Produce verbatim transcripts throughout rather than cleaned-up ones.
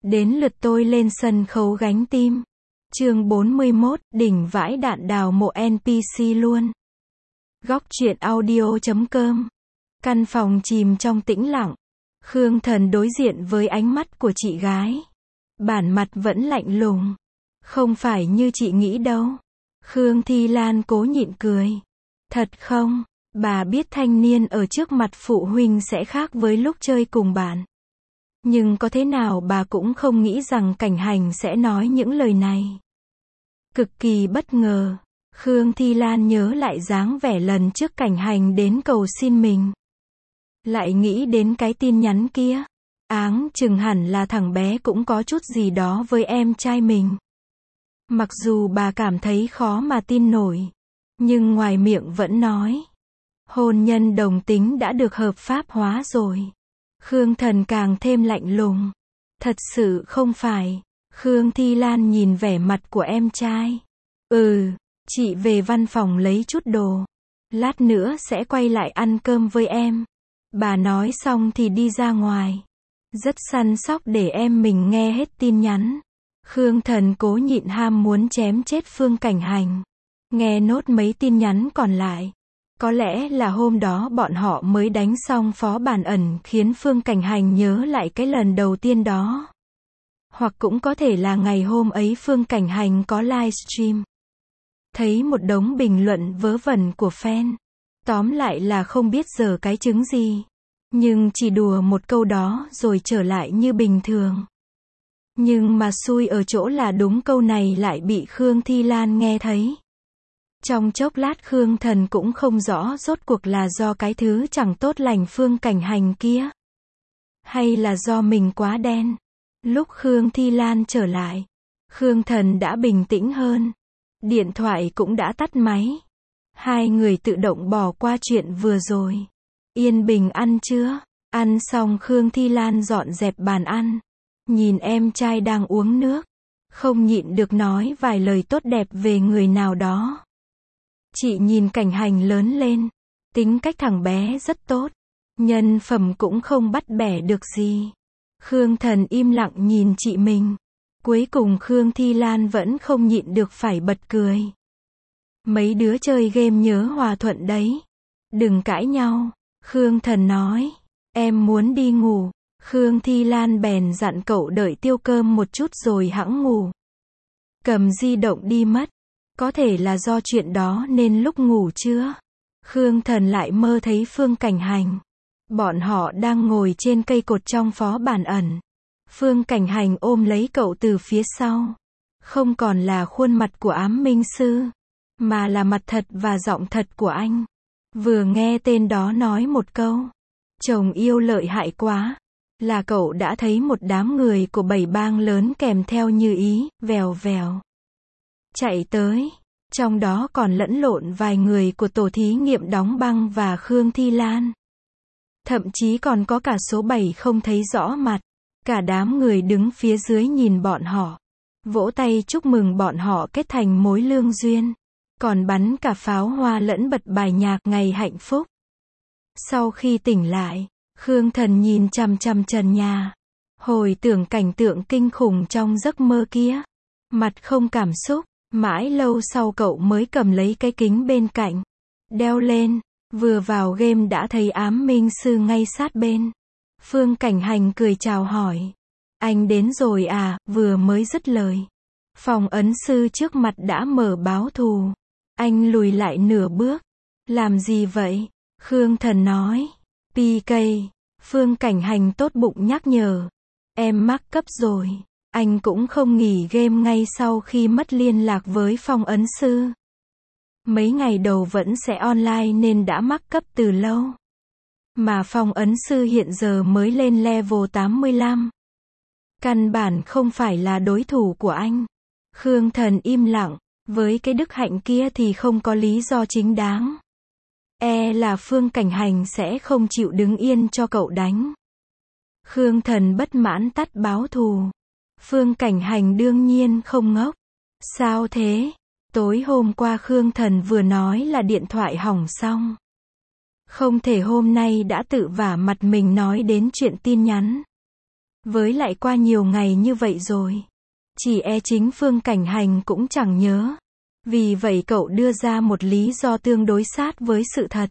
Đến lượt tôi lên sân khấu gánh tim. Chương bốn mươi mốt, đỉnh vãi đạn đào mộ en pê xê luôn. Góc truyện audio chấm com. Căn phòng chìm trong tĩnh lặng. Khương Thần đối diện với ánh mắt của chị gái. Bản mặt vẫn lạnh lùng. Không phải như chị nghĩ đâu. Khương Thi Lan cố nhịn cười. Thật không? Bà biết thanh niên ở trước mặt phụ huynh sẽ khác với lúc chơi cùng bạn. Nhưng có thế nào bà cũng không nghĩ rằng Cảnh Hành sẽ nói những lời này. Cực kỳ bất ngờ, Khương Thi Lan nhớ lại dáng vẻ lần trước Cảnh Hành đến cầu xin mình. Lại nghĩ đến cái tin nhắn kia. Áng chừng hẳn là thằng bé cũng có chút gì đó với em trai mình. Mặc dù bà cảm thấy khó mà tin nổi, nhưng ngoài miệng vẫn nói. Hôn nhân đồng tính đã được hợp pháp hóa rồi. Khương Thần càng thêm lạnh lùng. Thật sự không phải. Khương Thi Lan nhìn vẻ mặt của em trai. Ừ, chị về văn phòng lấy chút đồ. Lát nữa sẽ quay lại ăn cơm với em. Bà nói xong thì đi ra ngoài. Rất săn sóc để em mình nghe hết tin nhắn. Khương Thần cố nhịn ham muốn chém chết Phương Cảnh Hành. Nghe nốt mấy tin nhắn còn lại. Có lẽ là hôm đó bọn họ mới đánh xong phó bản ẩn khiến Phương Cảnh Hành nhớ lại cái lần đầu tiên đó. Hoặc cũng có thể là ngày hôm ấy Phương Cảnh Hành có livestream. Thấy một đống bình luận vớ vẩn của fan. Tóm lại là không biết giờ cái trứng gì. Nhưng chỉ đùa một câu đó rồi trở lại như bình thường. Nhưng mà xui ở chỗ là đúng câu này lại bị Khương Thi Lan nghe thấy. Trong chốc lát Khương Thần cũng không rõ rốt cuộc là do cái thứ chẳng tốt lành Phương Cảnh Hành kia. Hay là do mình quá đen. Lúc Khương Thi Lan trở lại, Khương Thần đã bình tĩnh hơn. Điện thoại cũng đã tắt máy. Hai người tự động bỏ qua chuyện vừa rồi. Yên bình ăn chưa? Ăn xong Khương Thi Lan dọn dẹp bàn ăn. Nhìn em trai đang uống nước. Không nhịn được nói vài lời tốt đẹp về người nào đó. Chị nhìn Cảnh Hành lớn lên. Tính cách thằng bé rất tốt. Nhân phẩm cũng không bắt bẻ được gì. Khương Thần im lặng nhìn chị mình. Cuối cùng Khương Thi Lan vẫn không nhịn được phải bật cười. Mấy đứa chơi game nhớ hòa thuận đấy. Đừng cãi nhau. Khương Thần nói. Em muốn đi ngủ. Khương Thi Lan bèn dặn cậu đợi tiêu cơm một chút rồi hẵng ngủ. Cầm di động đi mất. Có thể là do chuyện đó nên lúc ngủ trưa, Khương Thần lại mơ thấy Phương Cảnh Hành. Bọn họ đang ngồi trên cây cột trong phó bản ẩn. Phương Cảnh Hành ôm lấy cậu từ phía sau. Không còn là khuôn mặt của ám minh sư, mà là mặt thật và giọng thật của anh. Vừa nghe tên đó nói một câu, chồng yêu lợi hại quá, là cậu đã thấy một đám người của bảy bang lớn kèm theo như ý, vèo vèo chạy tới. Trong đó còn lẫn lộn vài người của tổ thí nghiệm đóng băng và Khương Thi Lan. Thậm chí còn có cả số bảy không thấy rõ mặt. Cả đám người đứng phía dưới nhìn bọn họ. Vỗ tay chúc mừng bọn họ kết thành mối lương duyên. Còn bắn cả pháo hoa lẫn bật bài nhạc ngày hạnh phúc. Sau khi tỉnh lại, Khương Thần nhìn chằm chằm trần nhà. Hồi tưởng cảnh tượng kinh khủng trong giấc mơ kia. Mặt không cảm xúc. Mãi lâu sau cậu mới cầm lấy cái kính bên cạnh. Đeo lên. Vừa vào game đã thấy ám minh sư ngay sát bên. Phương Cảnh Hành cười chào hỏi. Anh đến rồi à, vừa mới dứt lời. Phòng ấn sư trước mặt đã mở báo thù. Anh lùi lại nửa bước. Làm gì vậy? Khương Thần nói. pê ca. Phương Cảnh Hành tốt bụng nhắc nhở. Em mắc cấp rồi. Anh cũng không nghỉ game ngay sau khi mất liên lạc với phong ấn sư. Mấy ngày đầu vẫn sẽ online nên đã mắc cấp từ lâu. Mà phong ấn sư hiện giờ mới lên level tám mươi lăm. Căn bản không phải là đối thủ của anh. Khương Thần im lặng. Với cái đức hạnh kia thì không có lý do chính đáng. E là Phương Cảnh Hành sẽ không chịu đứng yên cho cậu đánh. Khương Thần bất mãn tắt báo thù. Phương Cảnh Hành đương nhiên không ngốc. Sao thế? Tối hôm qua Khương Thần vừa nói là điện thoại hỏng xong. Không thể hôm nay đã tự vả mặt mình nói đến chuyện tin nhắn. Với lại qua nhiều ngày như vậy rồi. Chỉ e chính Phương Cảnh Hành cũng chẳng nhớ. Vì vậy cậu đưa ra một lý do tương đối sát với sự thật.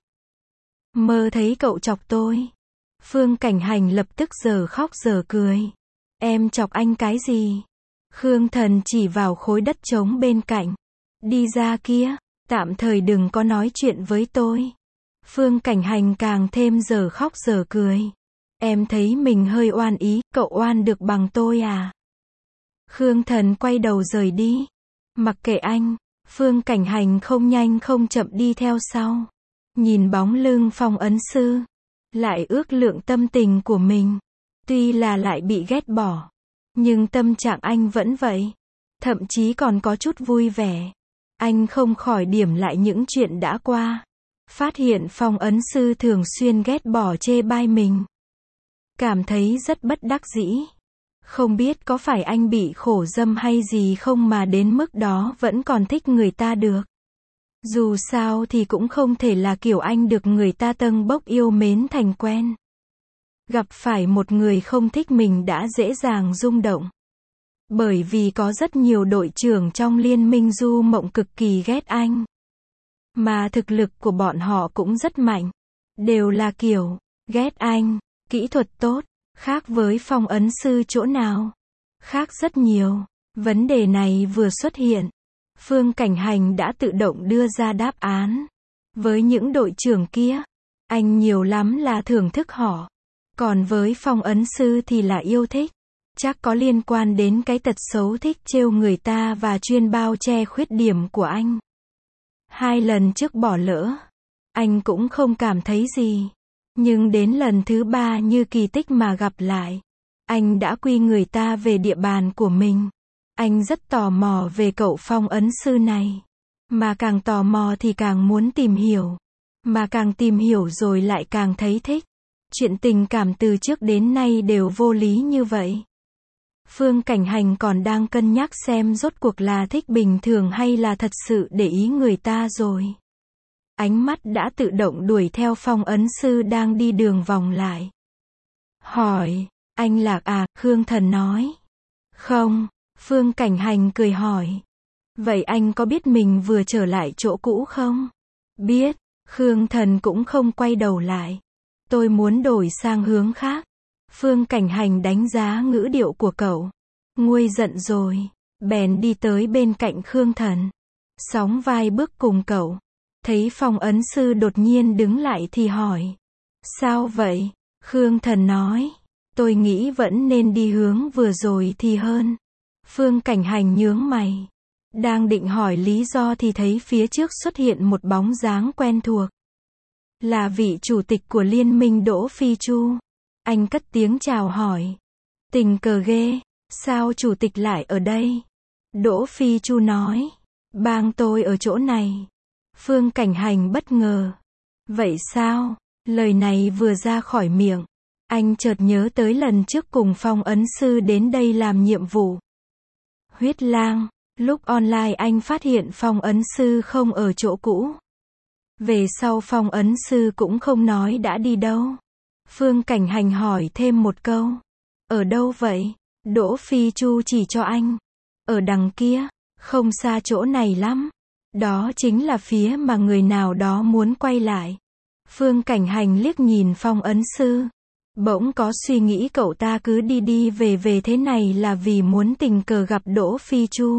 Mơ thấy cậu chọc tôi. Phương Cảnh Hành lập tức giờ khóc giờ cười. Em chọc anh cái gì? Khương Thần chỉ vào khối đất trống bên cạnh. Đi ra kia, tạm thời đừng có nói chuyện với tôi. Phương Cảnh Hành càng thêm giờ khóc giờ cười. Em thấy mình hơi oan ý, cậu oan được bằng tôi à? Khương Thần quay đầu rời đi. Mặc kệ anh, Phương Cảnh Hành không nhanh không chậm đi theo sau. Nhìn bóng lưng Phong ấn sư. Lại ước lượng tâm tình của mình. Tuy là lại bị ghét bỏ. Nhưng tâm trạng anh vẫn vậy. Thậm chí còn có chút vui vẻ. Anh không khỏi điểm lại những chuyện đã qua. Phát hiện Phong ấn sư thường xuyên ghét bỏ chê bai mình. Cảm thấy rất bất đắc dĩ. Không biết có phải anh bị khổ dâm hay gì không mà đến mức đó vẫn còn thích người ta được. Dù sao thì cũng không thể là kiểu anh được người ta tâng bốc yêu mến thành quen. Gặp phải một người không thích mình đã dễ dàng rung động. Bởi vì có rất nhiều đội trưởng trong liên minh du mộng cực kỳ ghét anh. Mà thực lực của bọn họ cũng rất mạnh. Đều là kiểu, ghét anh, kỹ thuật tốt, khác với Phong ấn sư chỗ nào. Khác rất nhiều. Vấn đề này vừa xuất hiện. Phương Cảnh Hành đã tự động đưa ra đáp án. Với những đội trưởng kia, anh nhiều lắm là thưởng thức họ. Còn với Phong ấn sư thì là yêu thích. Chắc có liên quan đến cái tật xấu thích trêu người ta và chuyên bao che khuyết điểm của anh. Hai lần trước bỏ lỡ, anh cũng không cảm thấy gì. Nhưng đến lần thứ ba như kỳ tích mà gặp lại. Anh đã quy người ta về địa bàn của mình. Anh rất tò mò về cậu Phong ấn sư này. Mà càng tò mò thì càng muốn tìm hiểu. Mà càng tìm hiểu rồi lại càng thấy thích. Chuyện tình cảm từ trước đến nay đều vô lý như vậy. Phương Cảnh Hành còn đang cân nhắc xem rốt cuộc là thích bình thường hay là thật sự để ý người ta rồi. Ánh mắt đã tự động đuổi theo Phong ấn sư đang đi đường vòng lại. Hỏi, anh Lạc à, Khương Thần nói. Không, Phương Cảnh Hành cười hỏi. Vậy anh có biết mình vừa trở lại chỗ cũ không? Biết, Khương Thần cũng không quay đầu lại. Tôi muốn đổi sang hướng khác. Phương Cảnh Hành đánh giá ngữ điệu của cậu. Nguôi giận rồi. Bèn đi tới bên cạnh Khương Thần. Sóng vai bước cùng cậu. Thấy Phong ấn sư đột nhiên đứng lại thì hỏi. Sao vậy? Khương Thần nói. Tôi nghĩ vẫn nên đi hướng vừa rồi thì hơn. Phương Cảnh Hành nhướng mày. Đang định hỏi lý do thì thấy phía trước xuất hiện một bóng dáng quen thuộc. Là vị chủ tịch của liên minh Đỗ Phi Chu. Anh cất tiếng chào hỏi. Tình cờ ghê, sao chủ tịch lại ở đây? Đỗ Phi Chu nói. Bang tôi ở chỗ này. Phương Cảnh Hành bất ngờ. Vậy sao? Lời này vừa ra khỏi miệng. Anh chợt nhớ tới lần trước cùng Phong ấn sư đến đây làm nhiệm vụ. Huyết Lang, lúc online anh phát hiện Phong ấn sư không ở chỗ cũ. Về sau Phong ấn sư cũng không nói đã đi đâu. Phương Cảnh Hành hỏi thêm một câu. Ở đâu vậy? Đỗ Phi Chu chỉ cho anh. Ở đằng kia, không xa chỗ này lắm. Đó chính là phía mà người nào đó muốn quay lại. Phương Cảnh Hành liếc nhìn Phong ấn sư. Bỗng có suy nghĩ cậu ta cứ đi đi về về thế này là vì muốn tình cờ gặp Đỗ Phi Chu.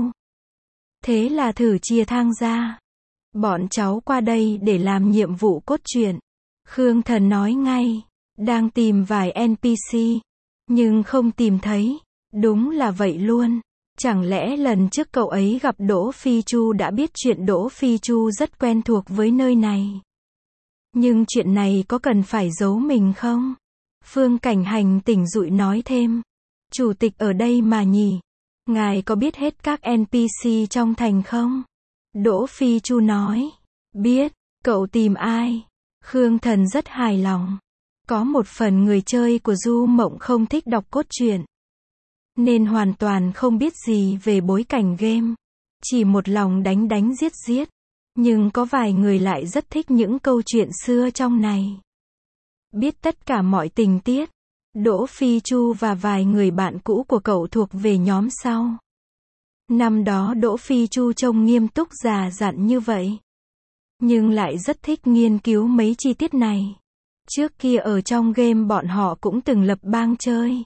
Thế là thử chia thang ra. Bọn cháu qua đây để làm nhiệm vụ cốt truyện. Khương Thần nói ngay. Đang tìm vài en pê xê. Nhưng không tìm thấy. Đúng là vậy luôn. Chẳng lẽ lần trước cậu ấy gặp Đỗ Phi Chu đã biết chuyện Đỗ Phi Chu rất quen thuộc với nơi này. Nhưng chuyện này có cần phải giấu mình không? Phương Cảnh Hành tỉnh dụi nói thêm. Chủ tịch ở đây mà nhỉ? Ngài có biết hết các en pê xê trong thành không? Đỗ Phi Chu nói. Biết, cậu tìm ai? Khương Thần rất hài lòng. Có một phần người chơi của Du Mộng không thích đọc cốt truyện. Nên hoàn toàn không biết gì về bối cảnh game. Chỉ một lòng đánh đánh giết giết. Nhưng có vài người lại rất thích những câu chuyện xưa trong này. Biết tất cả mọi tình tiết. Đỗ Phi Chu và vài người bạn cũ của cậu thuộc về nhóm sau. Năm đó Đỗ Phi Chu trông nghiêm túc già dặn như vậy, nhưng lại rất thích nghiên cứu mấy chi tiết này. Trước kia ở trong game bọn họ cũng từng lập bang chơi.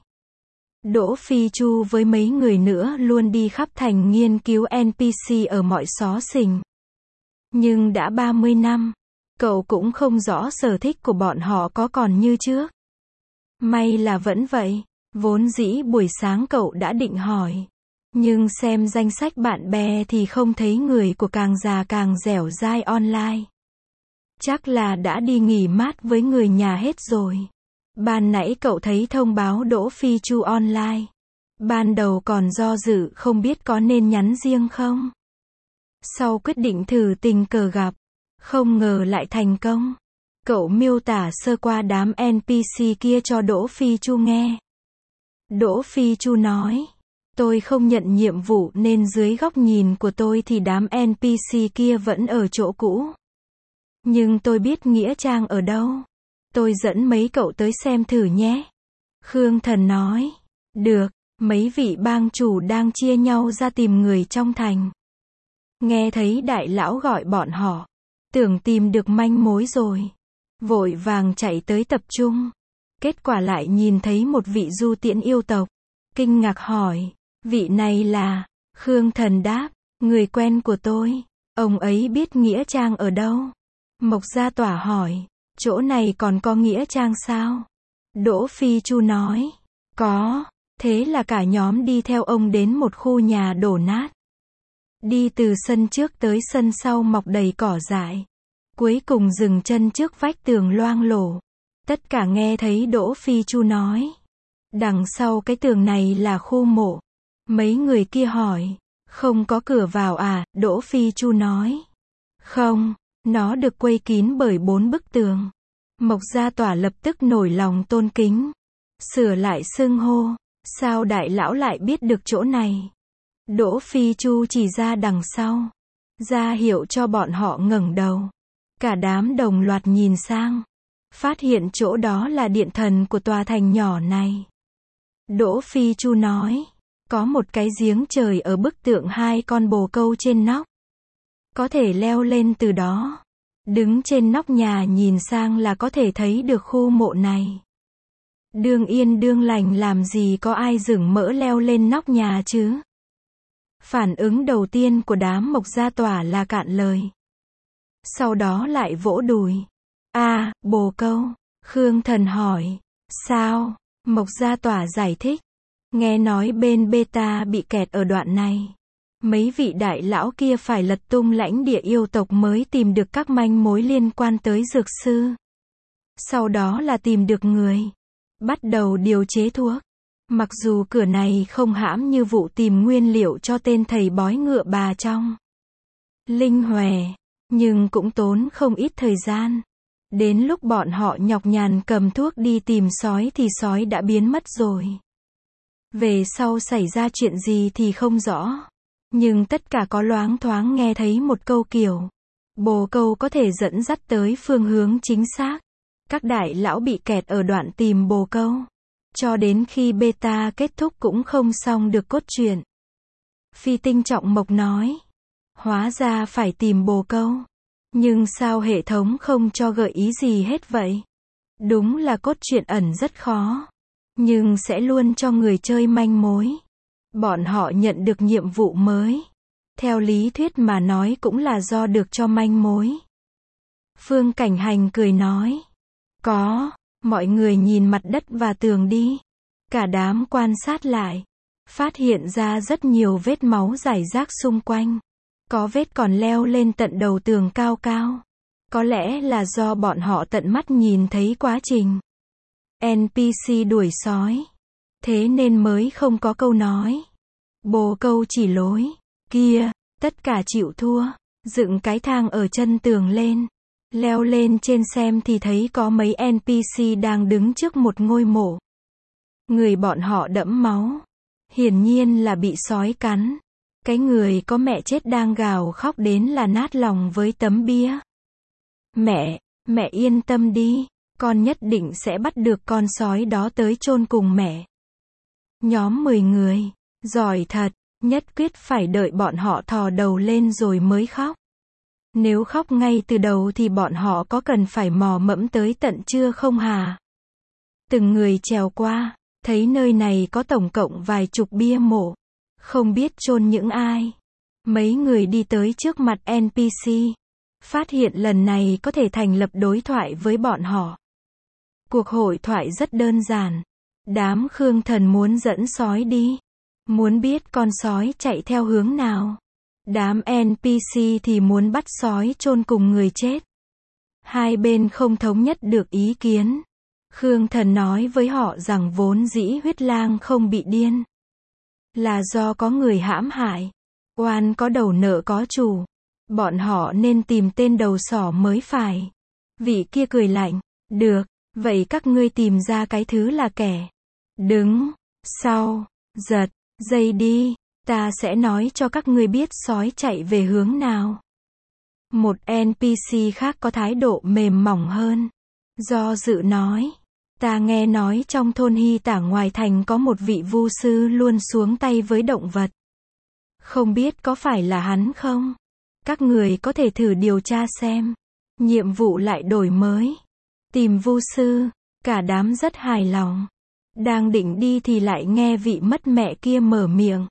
Đỗ Phi Chu với mấy người nữa luôn đi khắp thành nghiên cứu en pê xê ở mọi xó xỉnh. Nhưng đã ba mươi năm, cậu cũng không rõ sở thích của bọn họ có còn như trước. May là vẫn vậy, vốn dĩ buổi sáng cậu đã định hỏi. Nhưng xem danh sách bạn bè thì không thấy người của càng già càng dẻo dai online. Chắc là đã đi nghỉ mát với người nhà hết rồi. Ban nãy cậu thấy thông báo Đỗ Phi Chu online. Ban đầu còn do dự không biết có nên nhắn riêng không. Sau quyết định thử tình cờ gặp, không ngờ lại thành công. Cậu miêu tả sơ qua đám en pê xê kia cho Đỗ Phi Chu nghe. Đỗ Phi Chu nói, tôi không nhận nhiệm vụ nên dưới góc nhìn của tôi thì đám en pê xê kia vẫn ở chỗ cũ. Nhưng tôi biết nghĩa trang ở đâu. Tôi dẫn mấy cậu tới xem thử nhé. Khương Thần nói, được, mấy vị bang chủ đang chia nhau ra tìm người trong thành. Nghe thấy đại lão gọi bọn họ, tưởng tìm được manh mối rồi. Vội vàng chạy tới tập trung. Kết quả lại nhìn thấy một vị du tiễn yêu tộc. Kinh ngạc hỏi, vị này là... Khương Thần đáp, người quen của tôi. Ông ấy biết nghĩa trang ở đâu? Mộc Gia Tỏa hỏi, chỗ này còn có nghĩa trang sao? Đỗ Phi Chu nói, có. Thế là cả nhóm đi theo ông đến một khu nhà đổ nát. Đi từ sân trước tới sân sau mọc đầy cỏ dại. Cuối cùng dừng chân trước vách tường loang lổ. Tất cả nghe thấy Đỗ Phi Chu nói, đằng sau cái tường này là khu mộ. Mấy người kia hỏi, không có cửa vào à? Đỗ Phi Chu nói, không, nó được quây kín bởi bốn bức tường. Mộc Gia Tỏa lập tức nổi lòng tôn kính, sửa lại xưng hô, sao đại lão lại biết được chỗ này? Đỗ Phi Chu chỉ ra đằng sau, ra hiệu cho bọn họ ngẩng đầu. Cả đám đồng loạt nhìn sang, phát hiện chỗ đó là điện thần của tòa thành nhỏ này. Đỗ Phi Chu nói, có một cái giếng trời ở bức tượng hai con bồ câu trên nóc. Có thể leo lên từ đó. Đứng trên nóc nhà nhìn sang là có thể thấy được khu mộ này. Đương yên đương lành làm gì có ai rừng mỡ leo lên nóc nhà chứ? Phản ứng đầu tiên của đám Mộc Gia Tỏa là cạn lời. Sau đó lại vỗ đùi. À, bồ câu. Khương Thần hỏi, sao? Mộc Gia Tỏa giải thích, nghe nói bên beta bị kẹt ở đoạn này. Mấy vị đại lão kia phải lật tung lãnh địa yêu tộc mới tìm được các manh mối liên quan tới dược sư. Sau đó là tìm được người. Bắt đầu điều chế thuốc. Mặc dù cửa này không hãm như vụ tìm nguyên liệu cho tên thầy bói ngựa bà trong Linh Hòe, nhưng cũng tốn không ít thời gian. Đến lúc bọn họ nhọc nhằn cầm thuốc đi tìm sói thì sói đã biến mất rồi. Về sau xảy ra chuyện gì thì không rõ. Nhưng tất cả có loáng thoáng nghe thấy một câu kiểu, bồ câu có thể dẫn dắt tới phương hướng chính xác. Các đại lão bị kẹt ở đoạn tìm bồ câu. Cho đến khi beta kết thúc cũng không xong được cốt truyện. Phi Tinh Trọng Mộc nói, hóa ra phải tìm bồ câu. Nhưng sao hệ thống không cho gợi ý gì hết vậy? Đúng là cốt truyện ẩn rất khó. Nhưng sẽ luôn cho người chơi manh mối. Bọn họ nhận được nhiệm vụ mới. Theo lý thuyết mà nói cũng là do được cho manh mối. Phương Cảnh Hành cười nói, có. Mọi người nhìn mặt đất và tường đi. Cả đám quan sát lại. Phát hiện ra rất nhiều vết máu rải rác xung quanh. Có vết còn leo lên tận đầu tường cao cao. Có lẽ là do bọn họ tận mắt nhìn thấy quá trình en pê xê đuổi sói. Thế nên mới không có câu nói. Bồ câu chỉ lối. Kia, tất cả chịu thua. Dựng cái thang ở chân tường lên. Leo lên trên xem thì thấy có mấy en pê xê đang đứng trước một ngôi mộ. Người bọn họ đẫm máu. Hiển nhiên là bị sói cắn. Cái người có mẹ chết đang gào khóc đến là nát lòng với tấm bia. Mẹ, mẹ yên tâm đi. con nhất định sẽ bắt được con sói đó tới chôn cùng mẹ. Nhóm mười người, giỏi thật, nhất quyết phải đợi bọn họ thò đầu lên rồi mới khóc. Nếu khóc ngay từ đầu thì bọn họ có cần phải mò mẫm tới tận trưa không hả? Từng người trèo qua, thấy nơi này có tổng cộng vài chục bia mộ, không biết chôn những ai. Mấy người đi tới trước mặt en pê xê, phát hiện lần này có thể thành lập đối thoại với bọn họ. Cuộc hội thoại rất đơn giản. Đám Khương Thần muốn dẫn sói đi, muốn biết con sói chạy theo hướng nào. Đám en pê xê thì muốn bắt sói chôn cùng người chết. Hai bên không thống nhất được ý kiến. Khương Thần nói với họ rằng vốn dĩ huyết lang không bị điên, là do có người hãm hại. Oan có đầu nợ có chủ. Bọn họ nên tìm tên đầu sỏ mới phải. Vị kia cười lạnh. Được, vậy các ngươi tìm ra cái thứ là kẻ đứng sau, giật dây đi, ta sẽ nói cho các ngươi biết sói chạy về hướng nào. Một en pê xê khác có thái độ mềm mỏng hơn. Do dự nói, ta nghe nói trong thôn Hy Tả ngoài thành có một vị vu sư luôn xuống tay với động vật. Không biết có phải là hắn không? Các người có thể thử điều tra xem. Nhiệm vụ lại đổi mới. Tìm vu sư. Cả đám rất hài lòng. Đang định đi thì lại nghe vị mất mẹ kia mở miệng.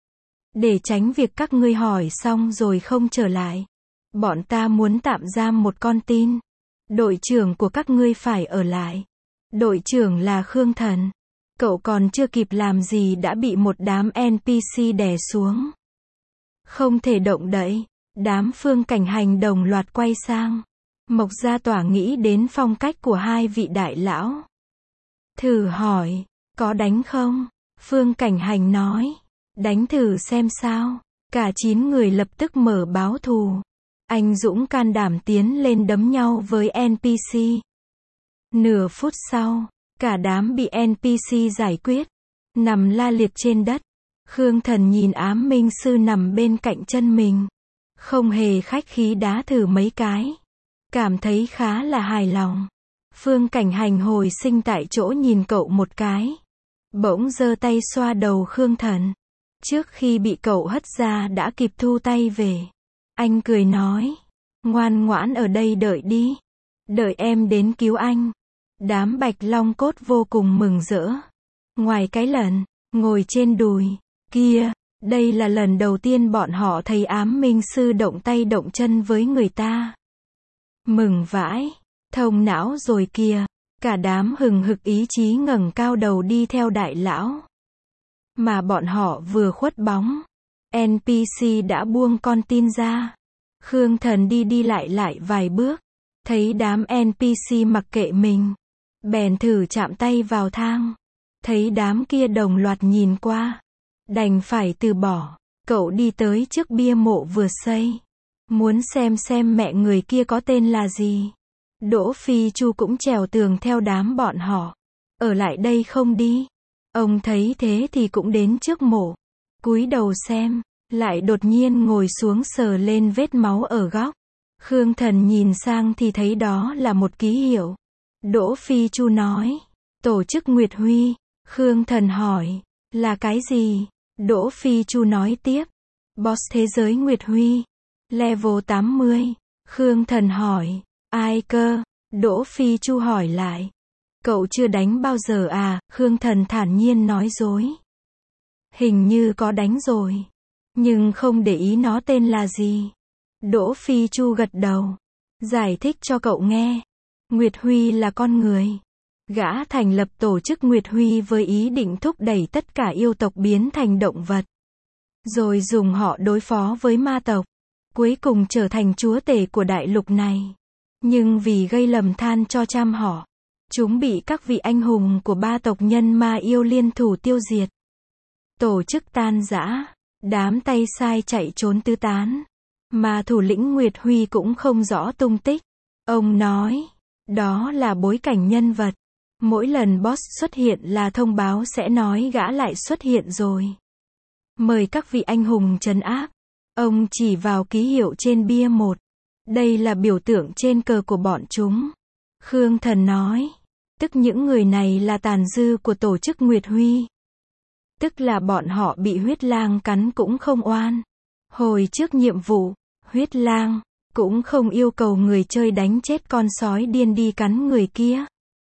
Để tránh việc các ngươi hỏi xong rồi không trở lại, bọn ta muốn tạm giam một con tin. Đội trưởng của các ngươi phải ở lại. Đội trưởng là Khương Thần. Cậu còn chưa kịp làm gì đã bị một đám en pê xê đè xuống. Không thể động đậy. Đám Phương Cảnh Hành đồng loạt quay sang. Mộc Gia Tỏa nghĩ đến phong cách của hai vị đại lão. Thử hỏi, có đánh không? Phương Cảnh Hành nói. Đánh thử xem sao. Cả chín người lập tức mở báo thù. Anh dũng can đảm tiến lên đấm nhau với en pê xê. Nửa phút sau, cả đám bị en pê xê giải quyết. Nằm la liệt trên đất. Khương Thần nhìn Ám Minh Sư nằm bên cạnh chân mình. Không hề khách khí đá thử mấy cái. Cảm thấy khá là hài lòng. Phương Cảnh Hành hồi sinh tại chỗ nhìn cậu một cái. Bỗng giơ tay xoa đầu Khương Thần. Trước khi bị cậu hất ra đã kịp thu tay về. Anh cười nói. Ngoan ngoãn ở đây đợi đi. Đợi em đến cứu anh. Đám Bạch Long Cốt vô cùng mừng rỡ. Ngoài cái lần ngồi trên đùi kia, đây là lần đầu tiên bọn họ thấy Ám Minh Sư động tay động chân với người ta. Mừng vãi, thông não rồi kìa. Cả đám hừng hực ý chí ngẩng cao đầu đi theo đại lão. Mà bọn họ vừa khuất bóng, en pê xê đã buông con tin ra. Khương Thần đi đi lại lại vài bước, thấy đám en pê xê mặc kệ mình, bèn thử chạm tay vào thang. Thấy đám kia đồng loạt nhìn qua, đành phải từ bỏ. Cậu đi tới trước bia mộ vừa xây, muốn xem xem mẹ người kia có tên là gì. Đỗ Phi Chu cũng trèo tường theo đám bọn họ. Ở lại đây không đi. Ông thấy thế thì cũng đến trước mộ, cúi đầu xem, lại đột nhiên ngồi xuống sờ lên vết máu ở góc. Khương Thần nhìn sang thì thấy đó là một ký hiệu. Đỗ Phi Chu nói, tổ chức Nguyệt Huy. Khương Thần hỏi, là cái gì? Đỗ Phi Chu nói tiếp, Boss Thế Giới Nguyệt Huy, level tám mươi. Khương Thần hỏi, ai cơ? Đỗ Phi Chu hỏi lại, cậu chưa đánh bao giờ à? Khương Thần thản nhiên nói dối, hình như có đánh rồi, nhưng không để ý nó tên là gì. Đỗ Phi Chu gật đầu, giải thích cho cậu nghe. Nguyệt Huy là con người. Gã thành lập tổ chức Nguyệt Huy với ý định thúc đẩy tất cả yêu tộc biến thành động vật, rồi dùng họ đối phó với ma tộc, cuối cùng trở thành chúa tể của đại lục này. Nhưng vì gây lầm than cho trăm họ, chúng bị các vị anh hùng của ba tộc nhân ma yêu liên thủ tiêu diệt. Tổ chức tan rã, đám tay sai chạy trốn tứ tán, mà thủ lĩnh Nguyệt Huy cũng không rõ tung tích. Ông nói, đó là bối cảnh nhân vật. Mỗi lần boss xuất hiện là thông báo sẽ nói gã lại xuất hiện rồi. Mời các vị anh hùng trấn áp. Ông chỉ vào ký hiệu trên bia một. Đây là biểu tượng trên cờ của bọn chúng. Khương Thần nói. Tức những người này là tàn dư của tổ chức Nguyệt Huy. Tức là bọn họ bị huyết lang cắn cũng không oan. Hồi trước nhiệm vụ, huyết lang cũng không yêu cầu người chơi đánh chết con sói điên đi cắn người kia,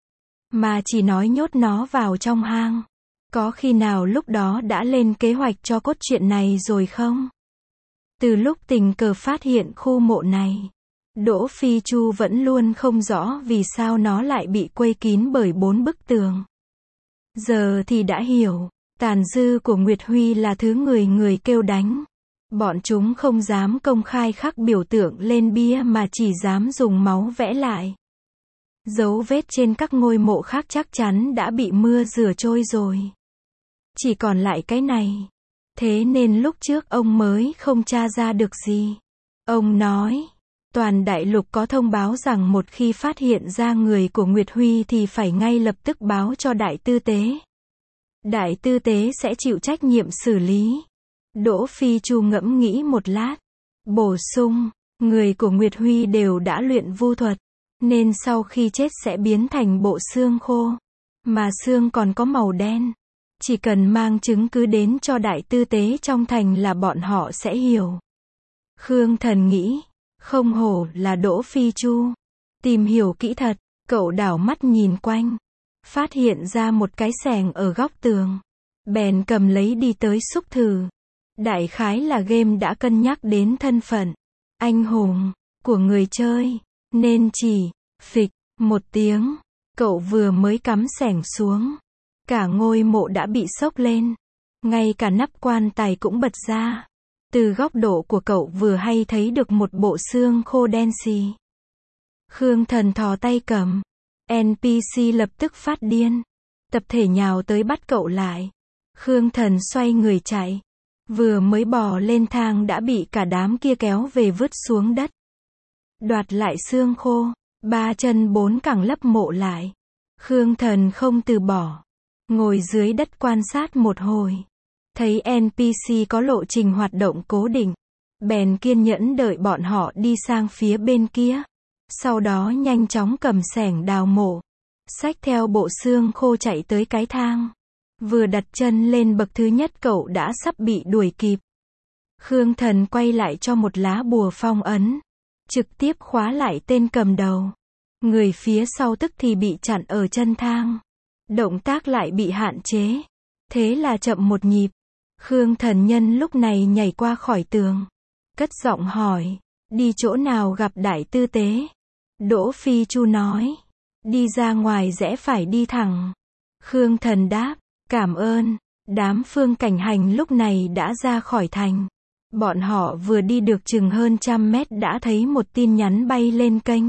mà chỉ nói nhốt nó vào trong hang. Có khi nào lúc đó đã lên kế hoạch cho cốt truyện này rồi không? Từ lúc tình cờ phát hiện khu mộ này, Đỗ Phi Chu vẫn luôn không rõ vì sao nó lại bị quây kín bởi bốn bức tường. Giờ thì đã hiểu, tàn dư của Nguyệt Huy là thứ người người kêu đánh. Bọn chúng không dám công khai khắc biểu tượng lên bia mà chỉ dám dùng máu vẽ lại. Dấu vết trên các ngôi mộ khác chắc chắn đã bị mưa rửa trôi rồi. Chỉ còn lại cái này. Thế nên lúc trước ông mới không tra ra được gì. Ông nói, toàn đại lục có thông báo rằng một khi phát hiện ra người của Nguyệt Huy thì phải ngay lập tức báo cho đại tư tế. Đại tư tế sẽ chịu trách nhiệm xử lý. Đỗ Phi Chu ngẫm nghĩ một lát. Bổ sung, người của Nguyệt Huy đều đã luyện vu thuật, nên sau khi chết sẽ biến thành bộ xương khô. Mà xương còn có màu đen. Chỉ cần mang chứng cứ đến cho đại tư tế trong thành là bọn họ sẽ hiểu. Khương Thần nghĩ, không hổ là Đỗ Phi Chu. Tìm hiểu kỹ thật, cậu đảo mắt nhìn quanh. Phát hiện ra một cái xẻng ở góc tường. Bèn cầm lấy đi tới xúc thử. Đại khái là game đã cân nhắc đến thân phận anh hùng của người chơi, nên chỉ phịch một tiếng, cậu vừa mới cắm xẻng xuống, cả ngôi mộ đã bị xốc lên, ngay cả nắp quan tài cũng bật ra. Từ góc độ của cậu vừa hay thấy được một bộ xương khô đen xì. Khương Thần thò tay cầm, en pê xê lập tức phát điên, tập thể nhào tới bắt cậu lại. Khương Thần xoay người chạy. Vừa mới bò lên thang đã bị cả đám kia kéo về vứt xuống đất. Đoạt lại xương khô, ba chân bốn cẳng lấp mộ lại. Khương Thần không từ bỏ. Ngồi dưới đất quan sát một hồi. Thấy en pê xê có lộ trình hoạt động cố định. Bèn kiên nhẫn đợi bọn họ đi sang phía bên kia. Sau đó nhanh chóng cầm xẻng đào mộ. Xách theo bộ xương khô chạy tới cái thang. Vừa đặt chân lên bậc thứ nhất cậu đã sắp bị đuổi kịp. Khương Thần quay lại cho một lá bùa phong ấn. Trực tiếp khóa lại tên cầm đầu. Người phía sau tức thì bị chặn ở chân thang. Động tác lại bị hạn chế. Thế là chậm một nhịp. Khương Thần nhân lúc này nhảy qua khỏi tường. Cất giọng hỏi. Đi chỗ nào gặp đại tư tế? Đỗ Phi Chu nói. Đi ra ngoài rẽ phải đi thẳng. Khương Thần đáp. Cảm ơn. Đám Phương Cảnh Hành lúc này đã ra khỏi thành. Bọn họ vừa đi được chừng hơn trăm mét đã thấy một tin nhắn bay lên kênh.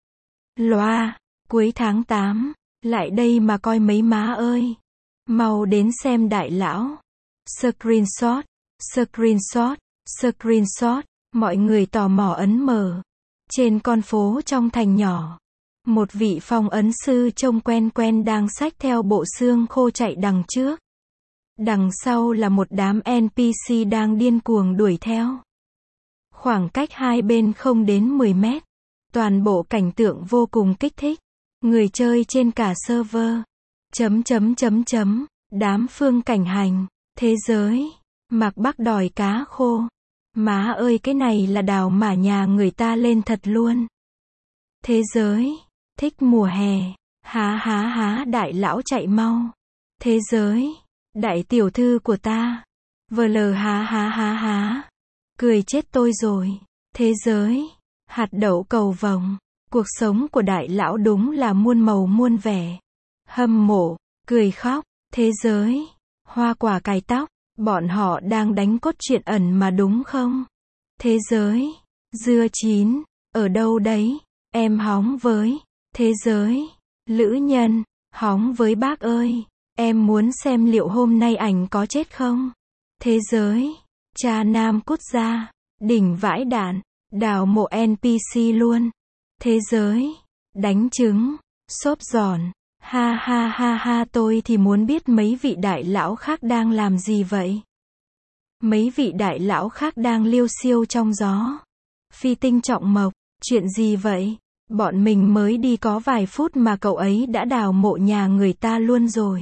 Loa, cuối tháng tám, lại đây mà coi mấy má ơi. Mau đến xem đại lão. Screenshot, screenshot, screenshot, mọi người tò mò ấn mở. Trên con phố trong thành nhỏ, một vị phong ấn sư trông quen quen đang xách theo bộ xương khô chạy đằng trước. Đằng sau là một đám en pê xê đang điên cuồng đuổi theo. Khoảng cách hai bên không đến mười mét. Toàn bộ cảnh tượng vô cùng kích thích. Người chơi trên cả server. Chấm chấm chấm chấm. Đám Phương Cảnh Hành. Thế giới. Mạc Bắc đòi cá khô. Má ơi cái này là đào mả nhà người ta lên thật luôn. Thế giới. Thích mùa hè. Há há há đại lão chạy mau. Thế giới. Đại tiểu thư của ta. Vờ lờ há há há há. Cười chết tôi rồi. Thế giới. Hạt đậu cầu vồng. Cuộc sống của đại lão đúng là muôn màu muôn vẻ. Hâm mộ. Cười khóc. Thế giới. Hoa quả cài tóc. Bọn họ đang đánh cốt truyện ẩn mà đúng không? Thế giới. Dưa chín. Ở đâu đấy? Em hóng với. Thế giới. Lữ nhân. Hóng với bác ơi. Em muốn xem liệu hôm nay ảnh có chết không? Thế giới. Cha nam cút ra. Đỉnh vãi đạn. Đào mộ en pê xê luôn. Thế giới. Đánh trứng. Xốp giòn. Ha ha ha ha tôi thì muốn biết mấy vị đại lão khác đang làm gì vậy? Mấy vị đại lão khác đang liêu xiêu trong gió. Phi tinh trọng mộc. Chuyện gì vậy? Bọn mình mới đi có vài phút mà cậu ấy đã đào mộ nhà người ta luôn rồi.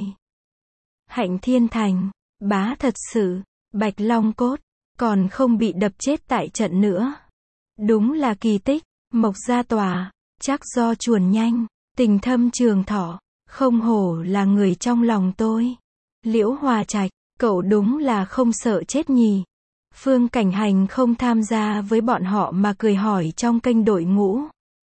Hạnh Thiên Thành, bá thật sự, Bạch Long Cốt, còn không bị đập chết tại trận nữa. Đúng là kỳ tích, Mộc Gia Tòa, chắc do chuồn nhanh, tình thâm trường thọ, không hổ là người trong lòng tôi. Liễu Hòa Trạch, cậu đúng là không sợ chết nhỉ. Phương Cảnh Hành không tham gia với bọn họ mà cười hỏi trong kênh đội ngũ.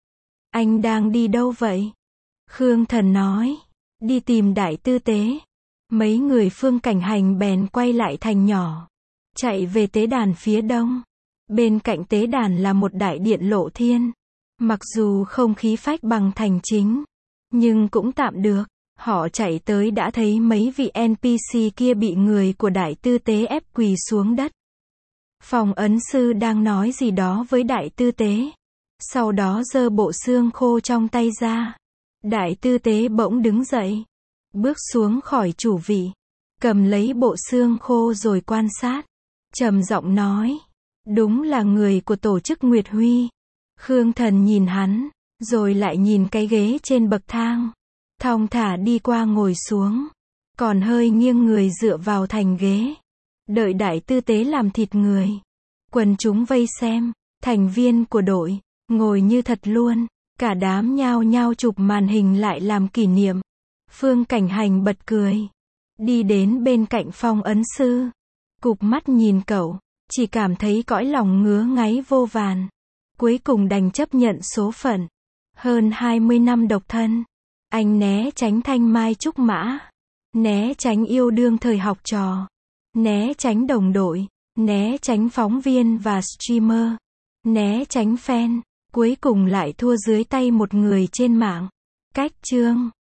Anh đang đi đâu vậy? Khương Thần nói, đi tìm Đại Tư Tế. Mấy người Phương Cảnh Hành bèn quay lại thành nhỏ, chạy về tế đàn phía đông. Bên cạnh tế đàn là một đại điện lộ thiên. Mặc dù không khí phách bằng thành chính, nhưng cũng tạm được. Họ chạy tới đã thấy mấy vị en pê xê kia bị người của Đại Tư Tế ép quỳ xuống đất. Phòng ấn sư đang nói gì đó với Đại Tư Tế. Sau đó giơ bộ xương khô trong tay ra. Đại Tư Tế bỗng đứng dậy, bước xuống khỏi chủ vị, cầm lấy bộ xương khô rồi quan sát. Trầm giọng nói, đúng là người của tổ chức Nguyệt Huy. Khương Thần nhìn hắn, rồi lại nhìn cái ghế trên bậc thang. Thong thả đi qua ngồi xuống, còn hơi nghiêng người dựa vào thành ghế. Đợi Đại Tư Tế làm thịt người. Quần chúng vây xem, thành viên của đội, ngồi như thật luôn. Cả đám nhao nhao chụp màn hình lại làm kỷ niệm. Phương Cảnh Hành bật cười, đi đến bên cạnh Phong ấn sư, cụp mắt nhìn cậu, chỉ cảm thấy cõi lòng ngứa ngáy vô vàn. Cuối cùng đành chấp nhận số phận. Hơn hai mươi năm độc thân, anh né tránh thanh mai trúc mã, né tránh yêu đương thời học trò, né tránh đồng đội, né tránh phóng viên và streamer, né tránh fan, cuối cùng lại thua dưới tay một người trên mạng. Cách chương